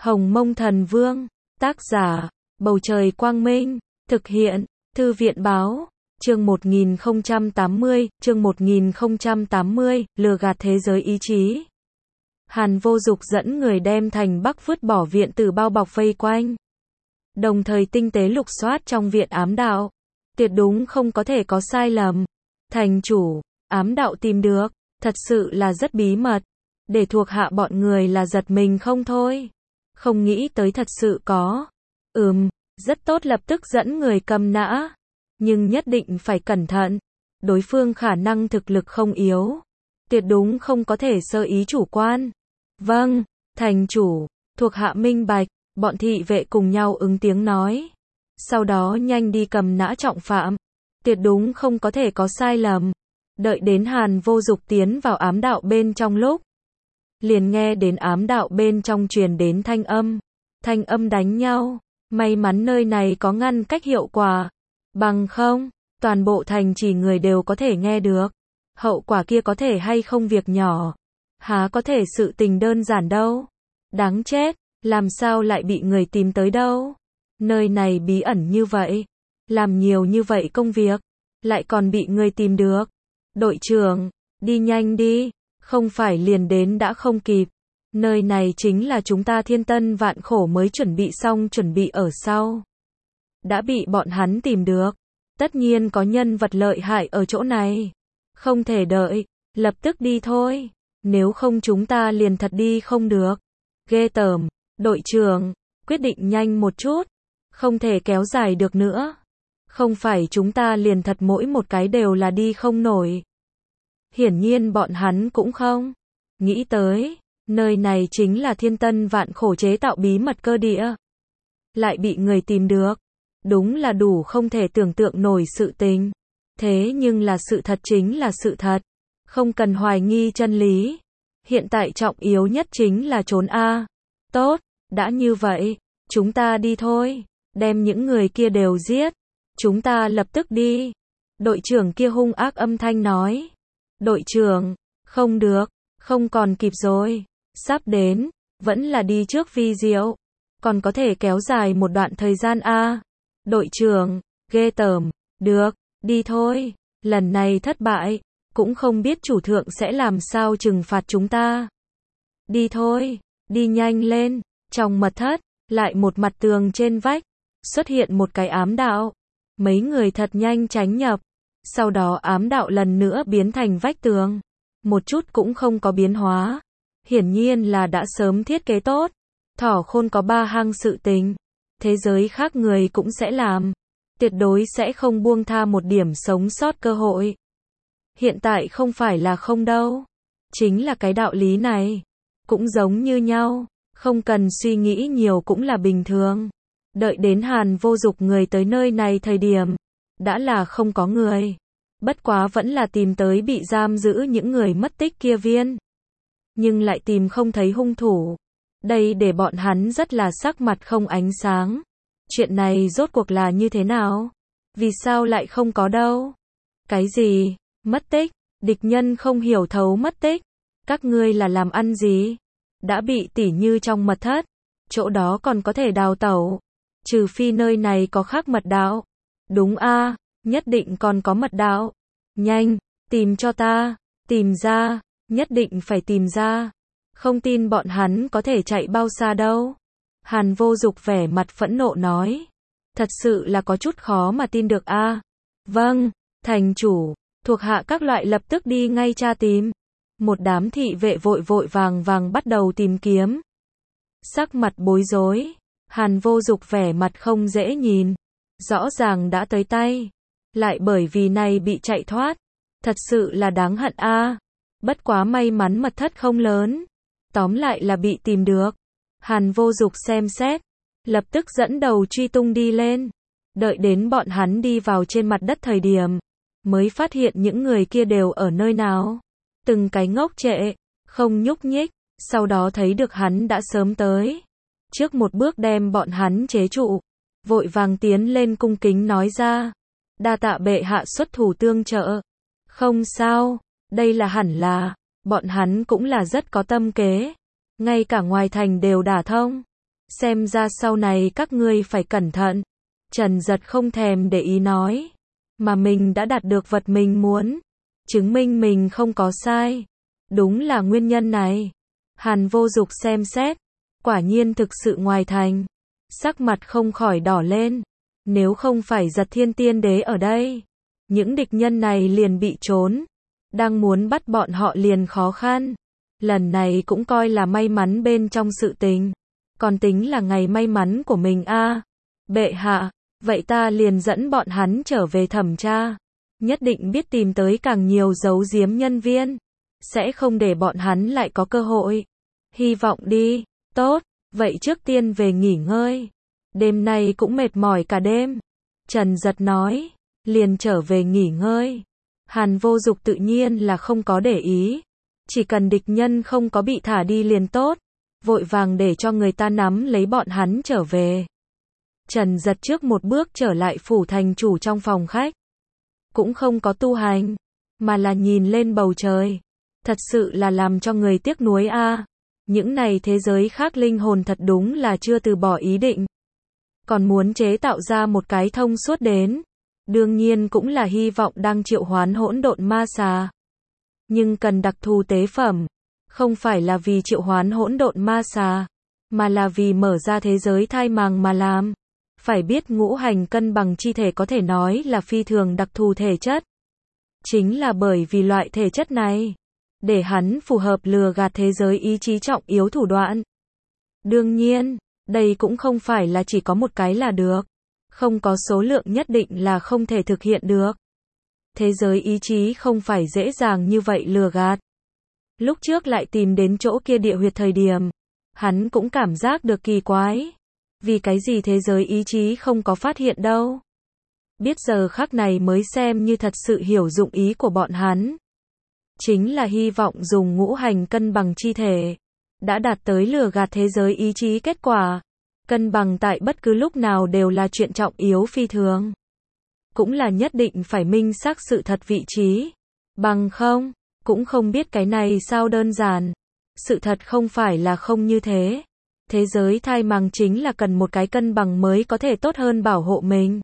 Hồng Mông Thần Vương, tác giả, Bầu Trời Quang Minh, thực hiện, Thư viện Báo, chương 1080, lừa gạt thế giới ý chí. Hàn Vô Dục dẫn người đem thành Bắc vứt bỏ viện tử bao bọc vây quanh. Đồng thời tinh tế lục soát trong viện ám đạo. Tuyệt đúng không có thể có sai lầm. Thành chủ, ám đạo tìm được, thật sự là rất bí mật. Để thuộc hạ bọn người là giật mình không thôi. Không nghĩ tới thật sự có. Rất tốt, lập tức dẫn người cầm nã. Nhưng nhất định phải cẩn thận. Đối phương khả năng thực lực không yếu. Tuyệt đúng không có thể sơ ý chủ quan. Vâng, thành chủ, thuộc hạ minh bạch, bọn thị vệ cùng nhau ứng tiếng nói. Sau đó nhanh đi cầm nã trọng phạm. Tuyệt đúng không có thể có sai lầm. Đợi đến Hàn Vô Dục tiến vào ám đạo bên trong lúc. Liền nghe đến ám đạo bên trong truyền đến thanh âm. Thanh âm đánh nhau. May mắn nơi này có ngăn cách hiệu quả. Bằng không, toàn bộ thành chỉ người đều có thể nghe được. Hậu quả kia có thể hay không việc nhỏ. Há có thể sự tình đơn giản đâu. Đáng chết, làm sao lại bị người tìm tới đâu. Nơi này bí ẩn như vậy. Làm nhiều như vậy công việc. Lại còn bị người tìm được. Đội trưởng, đi nhanh đi. Không phải liền đến đã không kịp. Nơi này chính là chúng ta thiên tân vạn khổ mới chuẩn bị xong, chuẩn bị ở sau. Đã bị bọn hắn tìm được. Tất nhiên có nhân vật lợi hại ở chỗ này. Không thể đợi, lập tức đi thôi. Nếu không chúng ta liền thật đi không được. Ghê tởm, đội trưởng, quyết định nhanh một chút. Không thể kéo dài được nữa. Không phải chúng ta liền thật mỗi một cái đều là đi không nổi. Hiển nhiên bọn hắn cũng không nghĩ tới, nơi này chính là thiên tân vạn khổ chế tạo bí mật cơ địa. Lại bị người tìm được. Đúng là đủ không thể tưởng tượng nổi sự tình. Thế nhưng là sự thật chính là sự thật. Không cần hoài nghi chân lý. Hiện tại trọng yếu nhất chính là trốn A. Tốt, đã như vậy, chúng ta đi thôi. Đem những người kia đều giết. Chúng ta lập tức đi. Đội trưởng kia hung ác âm thanh nói. Đội trưởng, không được, không còn kịp rồi. Sắp đến, vẫn là đi trước vi diệu. Còn có thể kéo dài một đoạn thời gian A. Đội trưởng, ghê tởm, được, đi thôi. Lần này thất bại, cũng không biết chủ thượng sẽ làm sao trừng phạt chúng ta. Đi thôi, đi nhanh lên. Trong mật thất, lại một mặt tường trên vách, xuất hiện một cái ám đạo. Mấy người thật nhanh tránh nhập. Sau đó ám đạo lần nữa biến thành vách tường. Một chút cũng không có biến hóa. Hiển nhiên là đã sớm thiết kế tốt. Thỏ khôn có ba hang sự tình. Thế giới khác người cũng sẽ làm. Tuyệt đối sẽ không buông tha một điểm sống sót cơ hội. Hiện tại không phải là không đâu. Chính là cái đạo lý này. Cũng giống như nhau. Không cần suy nghĩ nhiều cũng là bình thường. Đợi đến Hàn Vô Dục người tới nơi này thời điểm. Đã là không có người. Bất quá vẫn là tìm tới bị giam giữ những người mất tích kia viên. Nhưng lại tìm không thấy hung thủ. Đây để bọn hắn rất là sắc mặt không ánh sáng. Chuyện này rốt cuộc là như thế nào? Vì sao lại không có đâu? Cái gì? Mất tích? Địch nhân không hiểu thấu mất tích. Các ngươi là làm ăn gì? Đã bị tỉ như trong mật thất. Chỗ đó còn có thể đào tẩu. Trừ phi nơi này có khác mật đạo. Đúng a, nhất định còn có mật đạo. Nhanh, tìm cho ta. Tìm ra, nhất định phải tìm ra. Không tin bọn hắn có thể chạy bao xa đâu. Hàn Vô Dục vẻ mặt phẫn nộ nói. Thật sự là có chút khó mà tin được a. Vâng, thành chủ, thuộc hạ các loại lập tức đi ngay tra tìm. Một đám thị vệ vội vội vàng vàng bắt đầu tìm kiếm. Sắc mặt bối rối. Hàn Vô Dục vẻ mặt không dễ nhìn. Rõ ràng đã tới tay. Lại bởi vì này bị chạy thoát. Thật sự là đáng hận a. Bất quá may mắn mật thất không lớn. Tóm lại là bị tìm được. Hàn Vô Dục xem xét. Lập tức dẫn đầu truy tung đi lên. Đợi đến bọn hắn đi vào trên mặt đất thời điểm. Mới phát hiện những người kia đều ở nơi nào. Từng cái ngốc trệ. Không nhúc nhích. Sau đó thấy được hắn đã sớm tới. Trước một bước đem bọn hắn chế trụ. Vội vàng tiến lên cung kính nói ra. Đa tạ bệ hạ xuất thủ tương trợ. Không sao. Đây là hẳn là. Bọn hắn cũng là rất có tâm kế. Ngay cả ngoài thành đều đả thông. Xem ra sau này các ngươi phải cẩn thận. Trần Giật không thèm để ý nói. Mà mình đã đạt được vật mình muốn. Chứng minh mình không có sai. Đúng là nguyên nhân này. Hàn Vô Dục xem xét. Quả nhiên thực sự ngoài thành. Sắc mặt không khỏi đỏ lên. Nếu không phải Giật Thiên Tiên Đế ở đây, những địch nhân này liền bị trốn. Đang muốn bắt bọn họ liền khó khăn. Lần này cũng coi là may mắn bên trong sự tình. Còn tính là ngày may mắn của mình a. Bệ hạ, vậy ta liền dẫn bọn hắn trở về thẩm tra. Nhất định biết tìm tới càng nhiều giấu giếm nhân viên. Sẽ không để bọn hắn lại có cơ hội. Hy vọng đi. Tốt, vậy trước tiên về nghỉ ngơi. Đêm nay cũng mệt mỏi cả đêm. Trần Giật nói. Liền trở về nghỉ ngơi. Hàn Vô Dục tự nhiên là không có để ý. Chỉ cần địch nhân không có bị thả đi liền tốt. Vội vàng để cho người ta nắm lấy bọn hắn trở về. Trần Giật trước một bước trở lại phủ thành chủ trong phòng khách. Cũng không có tu hành, mà là nhìn lên bầu trời. Thật sự là làm cho người tiếc nuối a. Những này thế giới khác linh hồn thật đúng là chưa từ bỏ ý định. Còn muốn chế tạo ra một cái thông suốt đến. Đương nhiên cũng là hy vọng đang triệu hoán hỗn độn ma xà. Nhưng cần đặc thù tế phẩm. Không phải là vì triệu hoán hỗn độn ma xà, mà là vì mở ra thế giới thai màng mà làm. Phải biết ngũ hành cân bằng chi thể có thể nói là phi thường đặc thù thể chất. Chính là bởi vì loại thể chất này, để hắn phù hợp lừa gạt thế giới ý chí trọng yếu thủ đoạn. Đương nhiên, đây cũng không phải là chỉ có một cái là được. Không có số lượng nhất định là không thể thực hiện được. Thế giới ý chí không phải dễ dàng như vậy lừa gạt. Lúc trước lại tìm đến chỗ kia địa huyệt thời điểm, hắn cũng cảm giác được kỳ quái. Vì cái gì thế giới ý chí không có phát hiện đâu. Biết giờ khắc này mới xem như thật sự hiểu dụng ý của bọn hắn. Chính là hy vọng dùng ngũ hành cân bằng chi thể. Đã đạt tới lừa gạt thế giới ý chí kết quả. Cân bằng tại bất cứ lúc nào đều là chuyện trọng yếu phi thường. Cũng là nhất định phải minh xác sự thật vị trí. Bằng không, cũng không biết cái này sao đơn giản. Sự thật không phải là không như thế. Thế giới thai màng chính là cần một cái cân bằng mới có thể tốt hơn bảo hộ mình.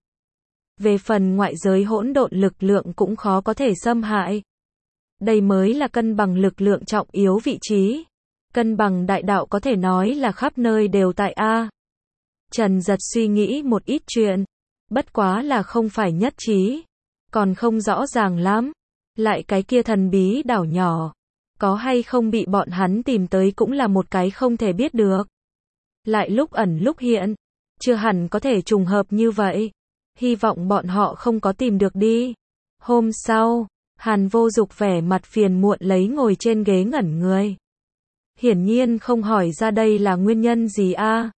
Về phần ngoại giới hỗn độn lực lượng cũng khó có thể xâm hại. Đây mới là cân bằng lực lượng trọng yếu vị trí. Cân bằng đại đạo có thể nói là khắp nơi đều tại A. Trần Giật suy nghĩ một ít chuyện. Bất quá là không phải nhất trí. Còn không rõ ràng lắm. Lại cái kia thần bí đảo nhỏ. Có hay không bị bọn hắn tìm tới cũng là một cái không thể biết được. Lại lúc ẩn lúc hiện. Chưa hẳn có thể trùng hợp như vậy. Hy vọng bọn họ không có tìm được đi. Hôm sau, Hàn Vô Dục vẻ mặt phiền muộn lấy ngồi trên ghế ngẩn người. Hiển nhiên không hỏi ra đây là nguyên nhân gì a.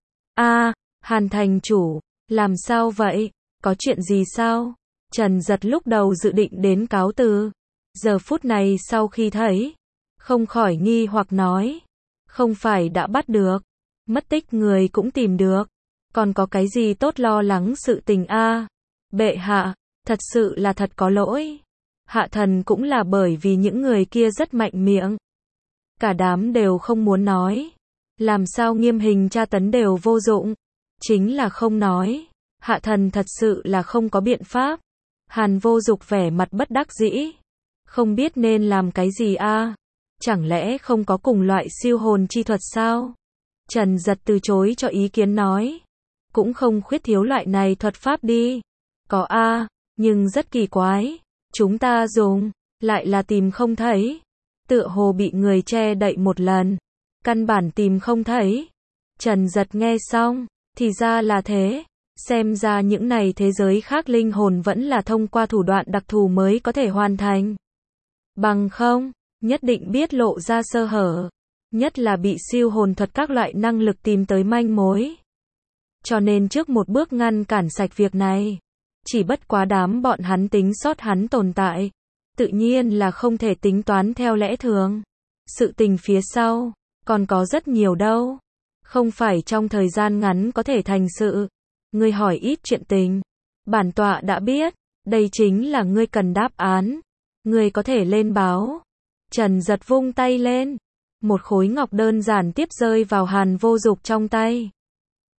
Hàn thành chủ, làm sao vậy? Có chuyện gì sao? Trần Giật lúc đầu dự định đến cáo từ. Giờ phút này sau khi thấy, không khỏi nghi hoặc nói. Không phải đã bắt được, mất tích người cũng tìm được. Còn có cái gì tốt lo lắng sự tình a? Bệ hạ, thật sự là thật có lỗi. Hạ thần cũng là bởi vì những người kia rất mạnh miệng. Cả đám đều không muốn nói. Làm sao nghiêm hình tra tấn đều vô dụng. Chính là không nói. Hạ thần thật sự là không có biện pháp. Hàn Vô Dục vẻ mặt bất đắc dĩ. Không biết nên làm cái gì a? Chẳng lẽ không có cùng loại siêu hồn chi thuật sao? Trần Giật từ chối cho ý kiến nói. Cũng không khuyết thiếu loại này thuật pháp đi. Có a, nhưng rất kỳ quái. Chúng ta dùng, lại là tìm không thấy. Tựa hồ bị người che đậy một lần. Căn bản tìm không thấy. Trần Giật nghe xong, thì ra là thế. Xem ra những này thế giới khác linh hồn vẫn là thông qua thủ đoạn đặc thù mới có thể hoàn thành. Bằng không, nhất định biết lộ ra sơ hở. Nhất là bị siêu hồn thuật các loại năng lực tìm tới manh mối. Cho nên trước một bước ngăn cản sạch việc này. Chỉ bất quá đám bọn hắn tính sót hắn tồn tại. Tự nhiên là không thể tính toán theo lẽ thường. Sự tình phía sau, còn có rất nhiều đâu. Không phải trong thời gian ngắn có thể thành sự. Ngươi hỏi ít chuyện tình. Bản tọa đã biết, đây chính là ngươi cần đáp án. Ngươi có thể lên báo. Trần Giật vung tay lên. Một khối ngọc đơn giản tiếp rơi vào Hàn Vô Dục trong tay.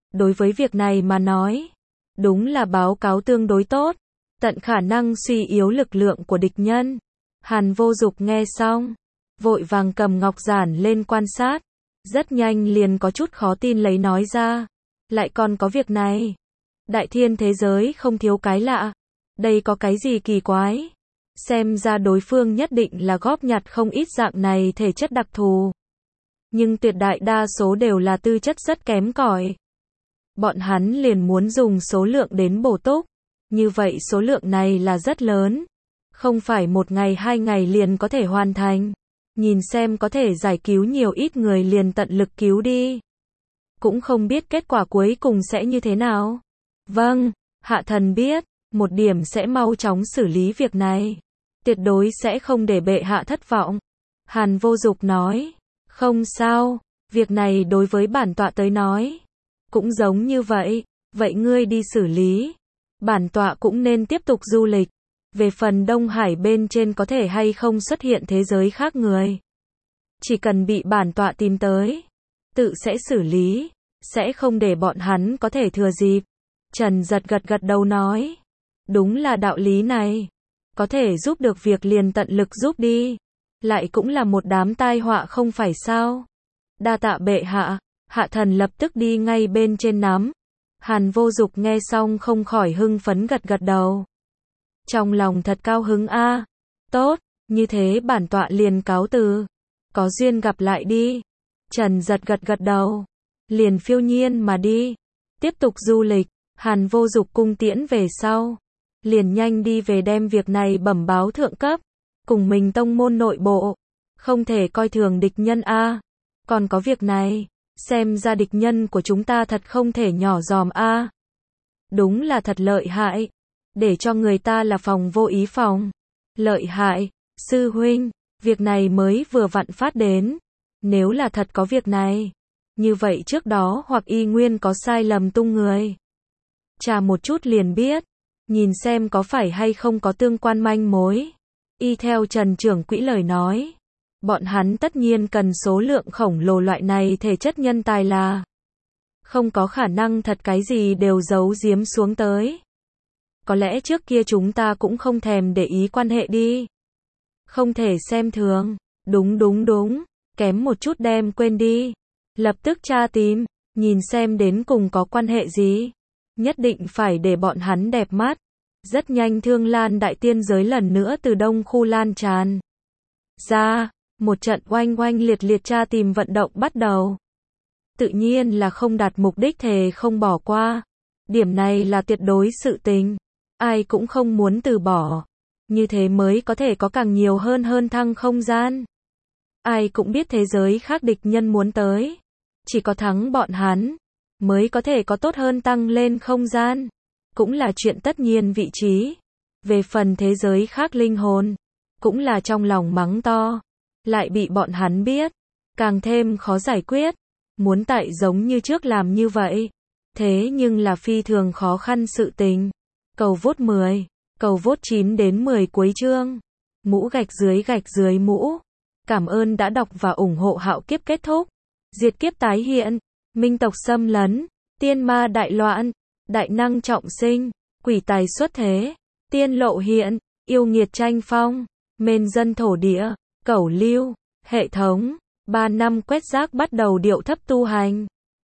Đối với việc này mà nói, đúng là báo cáo tương đối tốt, tận khả năng suy yếu lực lượng của địch nhân. Hàn Vô Dục nghe xong, vội vàng cầm ngọc giản lên quan sát, rất nhanh liền có chút khó tin lấy nói ra, lại còn có việc này. Đại thiên thế giới không thiếu cái lạ, đây có cái gì kỳ quái? Xem ra đối phương nhất định là góp nhặt không ít dạng này thể chất đặc thù. Nhưng tuyệt đại đa số đều là tư chất rất kém cỏi. Bọn hắn liền muốn dùng số lượng đến bổ túc. Như vậy số lượng này là rất lớn. Không phải 1 ngày 2 ngày liền có thể hoàn thành. Nhìn xem có thể giải cứu nhiều ít người liền tận lực cứu đi. Cũng không biết kết quả cuối cùng sẽ như thế nào. Vâng, hạ thần biết, một điểm sẽ mau chóng xử lý việc này. Tuyệt đối sẽ không để bệ hạ thất vọng. Hàn Vô Dục nói, không sao, việc này đối với bản tọa tới nói, cũng giống như vậy, vậy ngươi đi xử lý. Bản tọa cũng nên tiếp tục du lịch. Về phần Đông Hải bên trên có thể hay không xuất hiện thế giới khác người. Chỉ cần bị bản tọa tìm tới, tự sẽ xử lý, sẽ không để bọn hắn có thể thừa dịp. Trần Giật gật đầu nói, đúng là đạo lý này. Có thể giúp được việc liền tận lực giúp đi. Lại cũng là một đám tai họa không phải sao. Đa tạ bệ hạ, hạ thần lập tức đi ngay bên trên nắm. Hàn Vô Dục nghe xong không khỏi hưng phấn gật đầu. Trong lòng thật cao hứng a. Tốt, như thế bản tọa liền cáo từ. Có duyên gặp lại đi. Trần Giật gật đầu. Liền phiêu nhiên mà đi. Tiếp tục du lịch. Hàn Vô Dục cung tiễn về sau. Liền nhanh đi về đem việc này bẩm báo thượng cấp. Cùng mình tông môn nội bộ. Không thể coi thường địch nhân a. Còn có việc này. Xem ra địch nhân của chúng ta thật không thể nhỏ giòm a. Đúng là thật lợi hại. Để cho người ta là phòng vô ý phòng. Lợi hại, sư huynh, việc này mới vừa vặn phát đến. Nếu là thật có việc này, như vậy trước đó hoặc y nguyên có sai lầm tung người. Tra một chút liền biết, nhìn xem có phải hay không có tương quan manh mối. Y theo Trần trưởng quỹ lời nói, bọn hắn tất nhiên cần số lượng khổng lồ loại này thể chất nhân tài là không có khả năng thật cái gì đều giấu giếm xuống tới. Có lẽ trước kia chúng ta cũng không thèm để ý quan hệ đi. Không thể xem thường. Đúng. Kém một chút đem quên đi. Lập tức tra tìm. Nhìn xem đến cùng có quan hệ gì. Nhất định phải để bọn hắn đẹp mắt. Rất nhanh Thương Lan đại tiên giới lần nữa từ đông khu lan tràn ra. Một trận oanh liệt tra tìm vận động bắt đầu. Tự nhiên là không đạt mục đích thề không bỏ qua. Điểm này là tuyệt đối sự tình. Ai cũng không muốn từ bỏ. Như thế mới có thể có càng nhiều hơn thăng không gian. Ai cũng biết thế giới khác địch nhân muốn tới. Chỉ có thắng bọn hắn, mới có thể có tốt hơn tăng lên không gian. Cũng là chuyện tất nhiên vị trí. Về phần thế giới khác linh hồn, cũng là trong lòng mắng to. Lại bị bọn hắn biết. Càng thêm khó giải quyết. Muốn tại giống như trước làm như vậy. Thế nhưng là phi thường khó khăn sự tình. Cầu vote 10, cầu vote 9 đến 10 cuối chương. Mũ gạch dưới mũ. Cảm ơn đã đọc và ủng hộ Hạo Kiếp kết thúc. Diệt kiếp tái hiện, minh tộc xâm lấn, tiên ma đại loạn, đại năng trọng sinh, quỷ tài xuất thế, tiên lộ hiện, yêu nghiệt tranh phong, mên dân thổ địa, cẩu lưu, hệ thống, 3 năm quét rác bắt đầu điệu thấp tu hành.